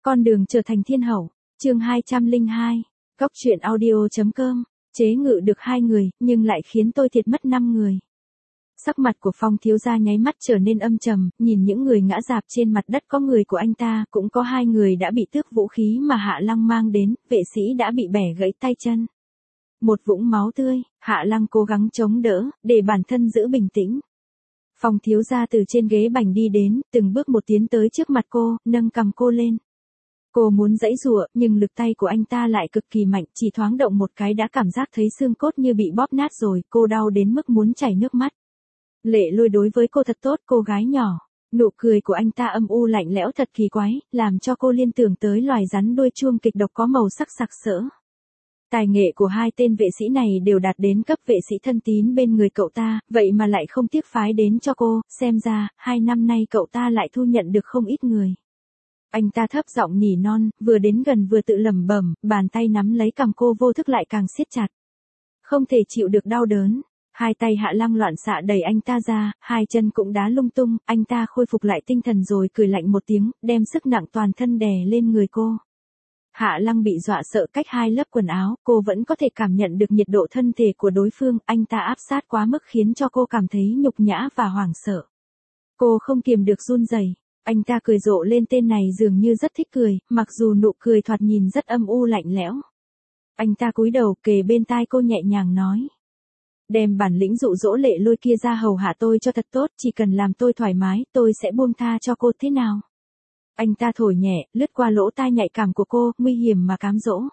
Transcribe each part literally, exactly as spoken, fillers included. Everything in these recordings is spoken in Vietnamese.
Con đường trở thành thiên hậu, chương hai trăm lẻ hai, Góc truyện audio.com, chế ngự được hai người, nhưng lại khiến tôi thiệt mất năm người. Sắc mặt của Phong thiếu gia nháy mắt trở nên âm trầm, nhìn những người ngã rạp trên mặt đất, có người của anh ta, cũng có hai người đã bị tước vũ khí mà Hạ Lăng mang đến, vệ sĩ đã bị bẻ gãy tay chân. Một vũng máu tươi, Hạ Lăng cố gắng chống đỡ, để bản thân giữ bình tĩnh. Phong thiếu gia từ trên ghế bành đi đến, từng bước một tiến tới trước mặt cô, nâng cằm cô lên. Cô muốn giãy giụa, nhưng lực tay của anh ta lại cực kỳ mạnh, chỉ thoáng động một cái đã cảm giác thấy xương cốt như bị bóp nát rồi, cô đau đến mức muốn chảy nước mắt. Lệ Lôi đối với cô thật tốt, cô gái nhỏ. Nụ cười của anh ta âm u lạnh lẽo thật kỳ quái, làm cho cô liên tưởng tới loài rắn đuôi chuông kịch độc có màu sắc sặc sỡ. Tài nghệ của hai tên vệ sĩ này đều đạt đến cấp vệ sĩ thân tín bên người cậu ta, vậy mà lại không tiếc phái đến cho cô, xem ra, hai năm nay cậu ta lại thu nhận được không ít người. Anh ta thấp giọng nỉ non, vừa đến gần vừa tự lẩm bẩm, bàn tay nắm lấy cằm cô vô thức lại càng siết chặt. Không thể chịu được đau đớn, hai tay Hạ Lăng loạn xạ đẩy anh ta ra, hai chân cũng đá lung tung, anh ta khôi phục lại tinh thần rồi cười lạnh một tiếng, đem sức nặng toàn thân đè lên người cô. Hạ Lăng bị dọa sợ, cách hai lớp quần áo, cô vẫn có thể cảm nhận được nhiệt độ thân thể của đối phương, anh ta áp sát quá mức khiến cho cô cảm thấy nhục nhã và hoảng sợ. Cô không kiềm được run rẩy. Anh ta cười rộ lên, tên này dường như rất thích cười, mặc dù nụ cười thoạt nhìn rất âm u lạnh lẽo. Anh ta cúi đầu kề bên tai cô nhẹ nhàng nói. Đem bản lĩnh dụ dỗ Lệ Lôi kia ra hầu hạ tôi cho thật tốt, chỉ cần làm tôi thoải mái, tôi sẽ buông tha cho cô, thế nào? Anh ta thổi nhẹ, lướt qua lỗ tai nhạy cảm của cô, nguy hiểm mà cám dỗ.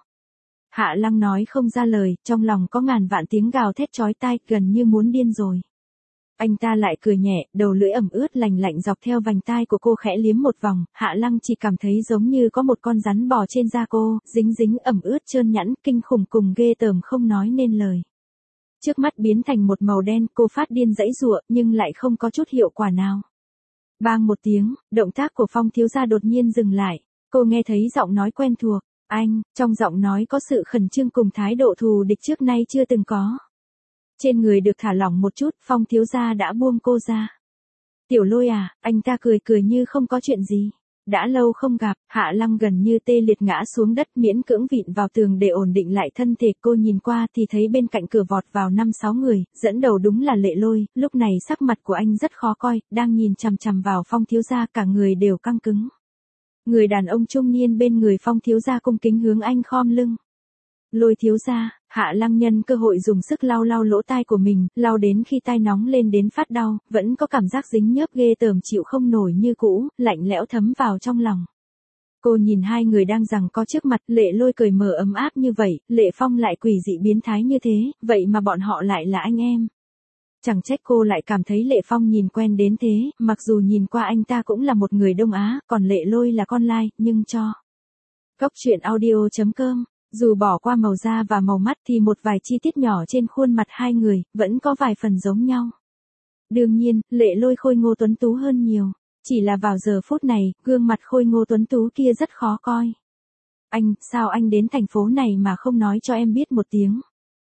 Hạ Lăng nói không ra lời, trong lòng có ngàn vạn tiếng gào thét chói tai, gần như muốn điên rồi. Anh ta lại cười nhẹ, đầu lưỡi ẩm ướt lành lạnh dọc theo vành tai của cô khẽ liếm một vòng, Hạ Lăng chỉ cảm thấy giống như có một con rắn bò trên da cô, dính dính ẩm ướt trơn nhẵn, kinh khủng cùng ghê tởm không nói nên lời. Trước mắt biến thành một màu đen, cô phát điên giãy giụa, nhưng lại không có chút hiệu quả nào. Bang một tiếng, động tác của Phong thiếu gia đột nhiên dừng lại, cô nghe thấy giọng nói quen thuộc, anh, trong giọng nói có sự khẩn trương cùng thái độ thù địch trước nay chưa từng có. Trên người được thả lỏng một chút, Phong thiếu gia đã buông cô ra. Tiểu Lôi à, anh ta cười cười như không có chuyện gì. Đã lâu không gặp, Hạ Lăng gần như tê liệt ngã xuống đất, miễn cưỡng vịn vào tường để ổn định lại thân thể. Cô nhìn qua thì thấy bên cạnh cửa vọt vào năm sáu người, dẫn đầu đúng là Lệ Lôi. Lúc này sắc mặt của anh rất khó coi, đang nhìn chằm chằm vào Phong thiếu gia, cả người đều căng cứng. Người đàn ông trung niên bên người Phong thiếu gia cung kính hướng anh khom lưng. Lôi thiếu gia. Hạ Lăng nhân cơ hội dùng sức lau lau lỗ tai của mình, lau đến khi tai nóng lên đến phát đau, vẫn có cảm giác dính nhớp ghê tởm chịu không nổi như cũ, lạnh lẽo thấm vào trong lòng. Cô nhìn hai người đang giằng co trước mặt, Lệ Lôi cười mở ấm áp như vậy, Lệ Phong lại quỷ dị biến thái như thế, vậy mà bọn họ lại là anh em. Chẳng trách cô lại cảm thấy Lệ Phong nhìn quen đến thế, mặc dù nhìn qua anh ta cũng là một người Đông Á, còn Lệ Lôi là con lai, nhưng cho. Góc truyện audio.com. Dù bỏ qua màu da và màu mắt thì một vài chi tiết nhỏ trên khuôn mặt hai người, vẫn có vài phần giống nhau. Đương nhiên, Lệ Lôi khôi ngô tuấn tú hơn nhiều. Chỉ là vào giờ phút này, gương mặt khôi ngô tuấn tú kia rất khó coi. Anh, sao anh đến thành phố này mà không nói cho em biết một tiếng?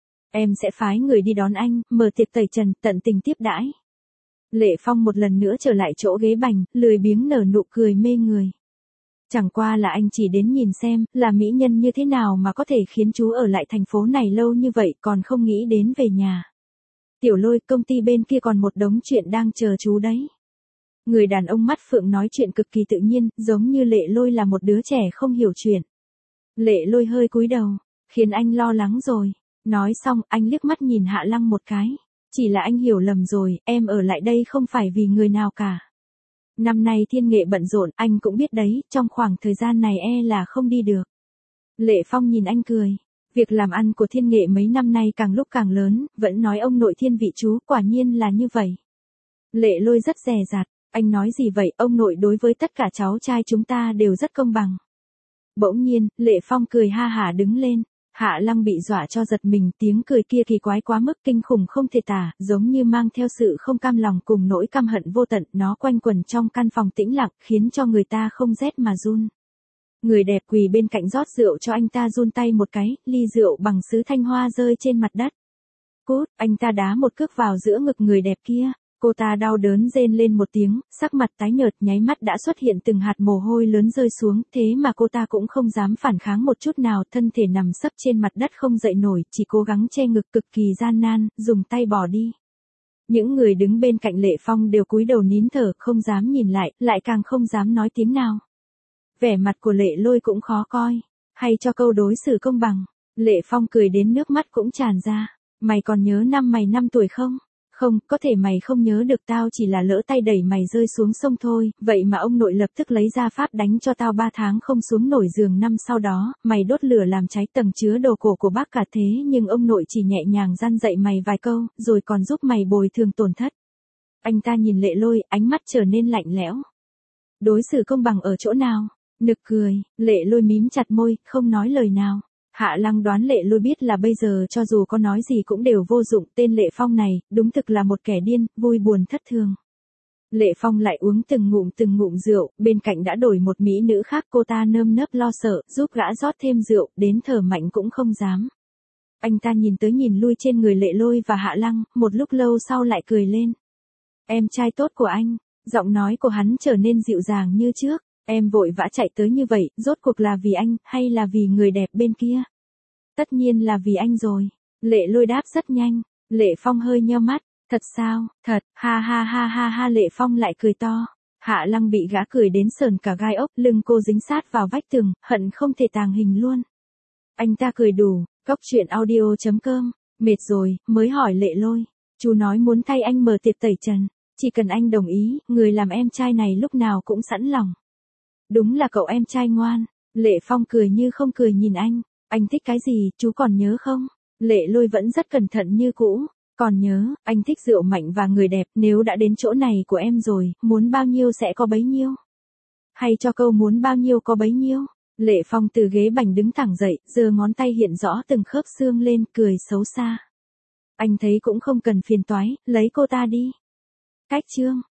Em sẽ phái người đi đón anh, mở tiệc tẩy trần, tận tình tiếp đãi. Lệ Phong một lần nữa trở lại chỗ ghế bành, lười biếng nở nụ cười mê người. Chẳng qua là anh chỉ đến nhìn xem, là mỹ nhân như thế nào mà có thể khiến chú ở lại thành phố này lâu như vậy, còn không nghĩ đến về nhà. Tiểu Lôi, công ty bên kia còn một đống chuyện đang chờ chú đấy. Người đàn ông mắt phượng nói chuyện cực kỳ tự nhiên, giống như Lệ Lôi là một đứa trẻ không hiểu chuyện. Lệ Lôi hơi cúi đầu, khiến anh lo lắng rồi. Nói xong, anh liếc mắt nhìn Hạ Lăng một cái. Chỉ là anh hiểu lầm rồi, em ở lại đây không phải vì người nào cả. Năm nay Thiên Nghệ bận rộn, anh cũng biết đấy, trong khoảng thời gian này e là không đi được. Lệ Phong nhìn anh cười. Việc làm ăn của Thiên Nghệ mấy năm nay càng lúc càng lớn, vẫn nói ông nội thiên vị chú, quả nhiên là như vậy. Lệ Lôi rất dè dặt, anh nói gì vậy, ông nội đối với tất cả cháu trai chúng ta đều rất công bằng. Bỗng nhiên, Lệ Phong cười ha hả đứng lên. Hạ Lăng bị dọa cho giật mình, tiếng cười kia kỳ quái quá mức, kinh khủng không thể tả, giống như mang theo sự không cam lòng cùng nỗi căm hận vô tận, nó quanh quẩn trong căn phòng tĩnh lặng, khiến cho người ta không rét mà run. Người đẹp quỳ bên cạnh rót rượu cho anh ta, run tay một cái, ly rượu bằng sứ thanh hoa rơi trên mặt đất. Cút, anh ta đá một cước vào giữa ngực người đẹp kia. Cô ta đau đớn rên lên một tiếng, sắc mặt tái nhợt nháy mắt đã xuất hiện từng hạt mồ hôi lớn rơi xuống, thế mà cô ta cũng không dám phản kháng một chút nào, thân thể nằm sấp trên mặt đất không dậy nổi, chỉ cố gắng che ngực cực kỳ gian nan, dùng tay bỏ đi. Những người đứng bên cạnh Lệ Phong đều cúi đầu nín thở, không dám nhìn lại, lại càng không dám nói tiếng nào. Vẻ mặt của Lệ Lôi cũng khó coi, hay cho câu đối xử công bằng. Lệ Phong cười đến nước mắt cũng tràn ra. Mày còn nhớ năm mày năm tuổi không? Không, có thể mày không nhớ được, tao chỉ là lỡ tay đẩy mày rơi xuống sông thôi, vậy mà ông nội lập tức lấy ra pháp đánh cho tao ba tháng không xuống nổi giường. Năm sau đó, mày đốt lửa làm cháy tầng chứa đồ cổ của bác cả, thế nhưng ông nội chỉ nhẹ nhàng răn dạy mày vài câu, rồi còn giúp mày bồi thường tổn thất. Anh ta nhìn Lệ Lôi, ánh mắt trở nên lạnh lẽo. Đối xử công bằng ở chỗ nào? Nực cười, Lệ Lôi mím chặt môi, không nói lời nào. Hạ Lăng đoán Lệ Lôi biết là bây giờ cho dù có nói gì cũng đều vô dụng, tên Lệ Phong này, đúng thực là một kẻ điên, vui buồn thất thường. Lệ Phong lại uống từng ngụm từng ngụm rượu, bên cạnh đã đổi một mỹ nữ khác, cô ta nơm nớp lo sợ, giúp gã rót thêm rượu, đến thở mạnh cũng không dám. Anh ta nhìn tới nhìn lui trên người Lệ Lôi và Hạ Lăng, một lúc lâu sau lại cười lên. Em trai tốt của anh, giọng nói của hắn trở nên dịu dàng như trước. Em vội vã chạy tới như vậy, rốt cuộc là vì anh, hay là vì người đẹp bên kia? Tất nhiên là vì anh rồi. Lệ Lôi đáp rất nhanh. Lệ Phong hơi nheo mắt. Thật sao? Thật, ha ha ha ha ha. Lệ Phong lại cười to. Hạ Lăng bị gã cười đến sờn cả gai ốc, lưng cô dính sát vào vách tường, hận không thể tàng hình luôn. Anh ta cười đủ, cóc truyện audio chấm com. Mệt rồi, mới hỏi Lệ Lôi. Chú nói muốn thay anh mở tiệc tẩy trần. Chỉ cần anh đồng ý, người làm em trai này lúc nào cũng sẵn lòng. Đúng là cậu em trai ngoan. Lệ Phong cười như không cười nhìn anh. Anh thích cái gì, chú còn nhớ không? Lệ Lôi vẫn rất cẩn thận như cũ. Còn nhớ, anh thích rượu mạnh và người đẹp, nếu đã đến chỗ này của em rồi, muốn bao nhiêu sẽ có bấy nhiêu. Hay cho câu muốn bao nhiêu có bấy nhiêu. Lệ Phong từ ghế bành đứng thẳng dậy, giơ ngón tay hiện rõ từng khớp xương lên, cười xấu xa. Anh thấy cũng không cần phiền toái, lấy cô ta đi. Cách chương.